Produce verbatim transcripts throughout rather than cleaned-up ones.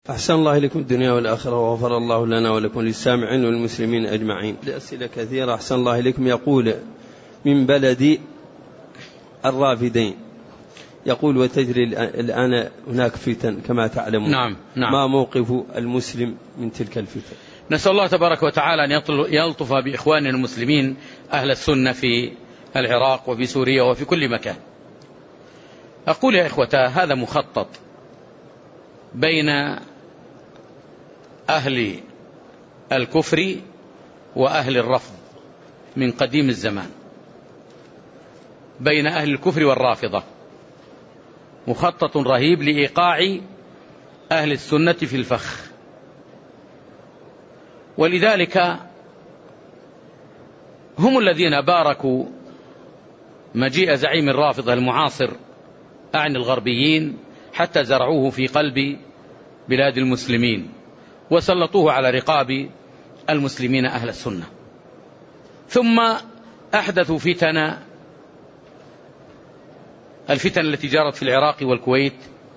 أحسن الله إليكم الدنيا والآخرة وغفر الله لنا ولكم للسامعين والمسلمين أجمعين. لأسئلة كثيرة. أحسن الله إليكم. يقول من بلد الرافدين، يقول وتجري الآن هناك فتن كما تعلمون. نعم نعم. ما موقف المسلم من تلك الفتن؟ نسأل الله تبارك وتعالى أن يلطف بإخواننا المسلمين أهل السنة في العراق وفي سوريا وفي كل مكان. أقول يا إخوتا، هذا مخطط بين أهل الكفر وأهل الرفض من قديم الزمان، بين أهل الكفر والرافضة، مخطط رهيب لإيقاع أهل السنة في الفخ. ولذلك هم الذين باركوا مجيء زعيم الرافضة المعاصر أعني الغربيين حتى زرعوه في قلب بلاد المسلمين وسلطوه على رقاب المسلمين أهل السنة، ثم أحدثوا فتن الفتن التي جرت في العراق والكويت،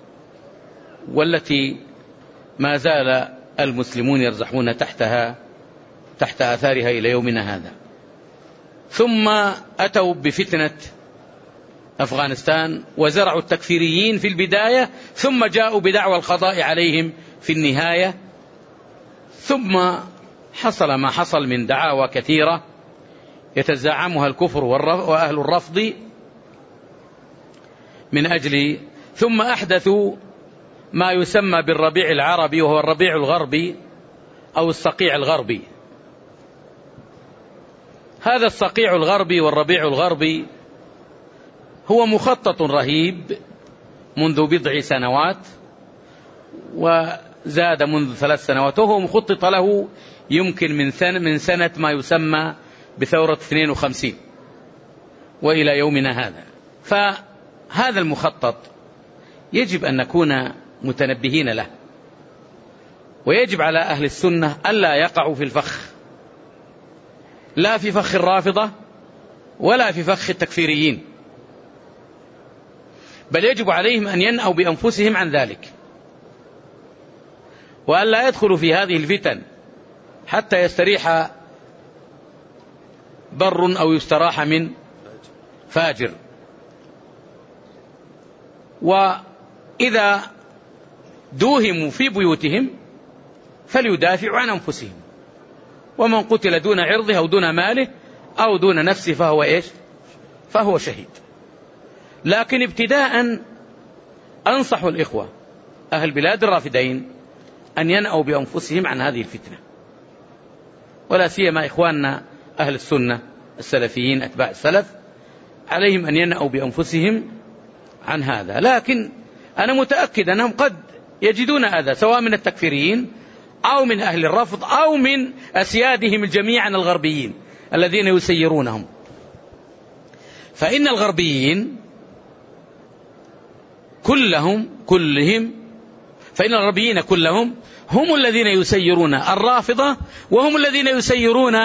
والتي ما زال المسلمون يرزحون تحتها تحت آثارها إلى يومنا هذا. ثم أتوا بفتنة أفغانستان وزرعوا التكفيريين في البداية، ثم جاءوا بدعوى القضاء عليهم في النهاية، ثم حصل ما حصل من دعاوى كثيرة يتزعمها الكفر وأهل الرفض من أجل، ثم أحدثوا ما يسمى بالربيع العربي وهو الربيع الغربي أو الصقيع الغربي. هذا الصقيع الغربي والربيع الغربي هو مخطط رهيب منذ بضع سنوات وزاد منذ ثلاث سنوات، وهو مخطط له يمكن من سنة, من سنة ما يسمى بثورة اثنين وخمسين وإلى يومنا هذا. فهذا المخطط يجب أن نكون متنبهين له، ويجب على أهل السنة ألا يقعوا في الفخ، لا في فخ الرافضة ولا في فخ التكفيريين، بل يجب عليهم أن ينأوا بأنفسهم عن ذلك، وأن لا يدخلوا في هذه الفتن حتى يستريح بر أو يستراح من فاجر. وإذا دوهموا في بيوتهم فليدافعوا عن أنفسهم، ومن قتل دون عرضه أو دون ماله أو دون نفسه فهو إيش؟ فهو شهيد. لكن ابتداء أنصح الإخوة أهل بلاد الرافدين أن ينأوا بأنفسهم عن هذه الفتنة، ولا سيما إخواننا أهل السنة السلفيين أتباع السلف، عليهم أن ينأوا بأنفسهم عن هذا. لكن أنا متأكد أنهم قد يجدون هذا سواء من التكفيريين أو من أهل الرفض أو من أسيادهم الجميع الغربيين الذين يسيرونهم. فإن الغربيين كلهم كلهم فإن الغربيين كلهم هم الذين يسيرون الرافضة، وهم الذين يسيرون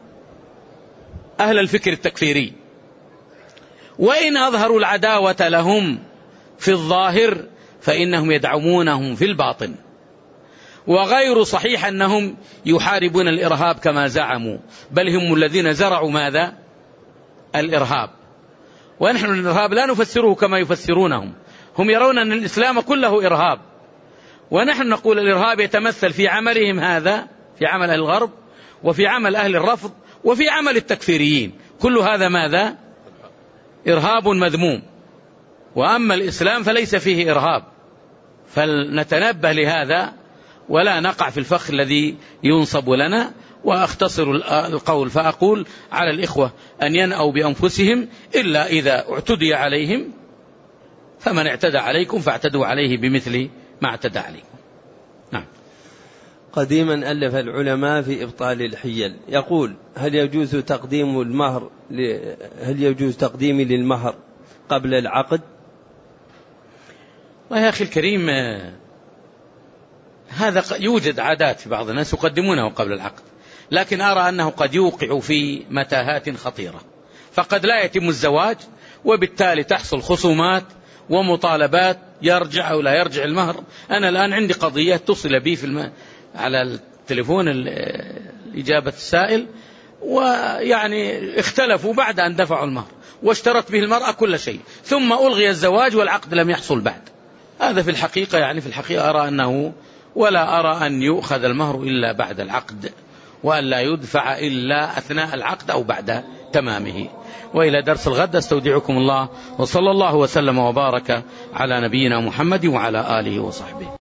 أهل الفكر التكفيري، وإن أظهروا العداوة لهم في الظاهر فإنهم يدعمونهم في الباطن. وغير صحيح أنهم يحاربون الإرهاب كما زعموا، بل هم الذين زرعوا ماذا؟ الإرهاب. ونحن الإرهاب لا نفسره كما يفسرونهم، هم يرون أن الإسلام كله إرهاب، ونحن نقول الإرهاب يتمثل في عملهم هذا، في عمل أهل الغرب وفي عمل أهل الرفض وفي عمل التكفيريين، كل هذا ماذا؟ إرهاب مذموم. وأما الإسلام فليس فيه إرهاب، فلنتنبه لهذا ولا نقع في الفخ الذي ينصب لنا. وأختصر القول فأقول على الإخوة أن ينأوا بأنفسهم، إلا إذا اعتدي عليهم، فمن اعتدى عليكم فاعتدوا عليه بمثل ما اعتدى عليكم. نعم. قديما ألف العلماء في إبطال الحيل، يقول هل يجوز تقديم المهر هل يجوز تقديمي للمهر قبل العقد؟ ويا أخي الكريم، هذا يوجد عادات في بعض الناس يقدمونه قبل العقد، لكن أرى أنه قد يوقع في متاهات خطيرة، فقد لا يتم الزواج وبالتالي تحصل خصومات ومطالبات يرجع أو لا يرجع المهر. أنا الآن عندي قضية اتصل بي في الم... على التليفون إجابة السائل، ويعني اختلفوا بعد أن دفعوا المهر، واشترت به المرأة كل شيء، ثم ألغي الزواج والعقد لم يحصل بعد. هذا في الحقيقة يعني في الحقيقة أرى أنه ولا أرى أن يؤخذ المهر إلا بعد العقد، وأن لا يدفع إلا أثناء العقد أو بعد تمامه. وإلى درس الغد استودعكم الله، وصلى الله وسلم وبارك على نبينا محمد وعلى آله وصحبه.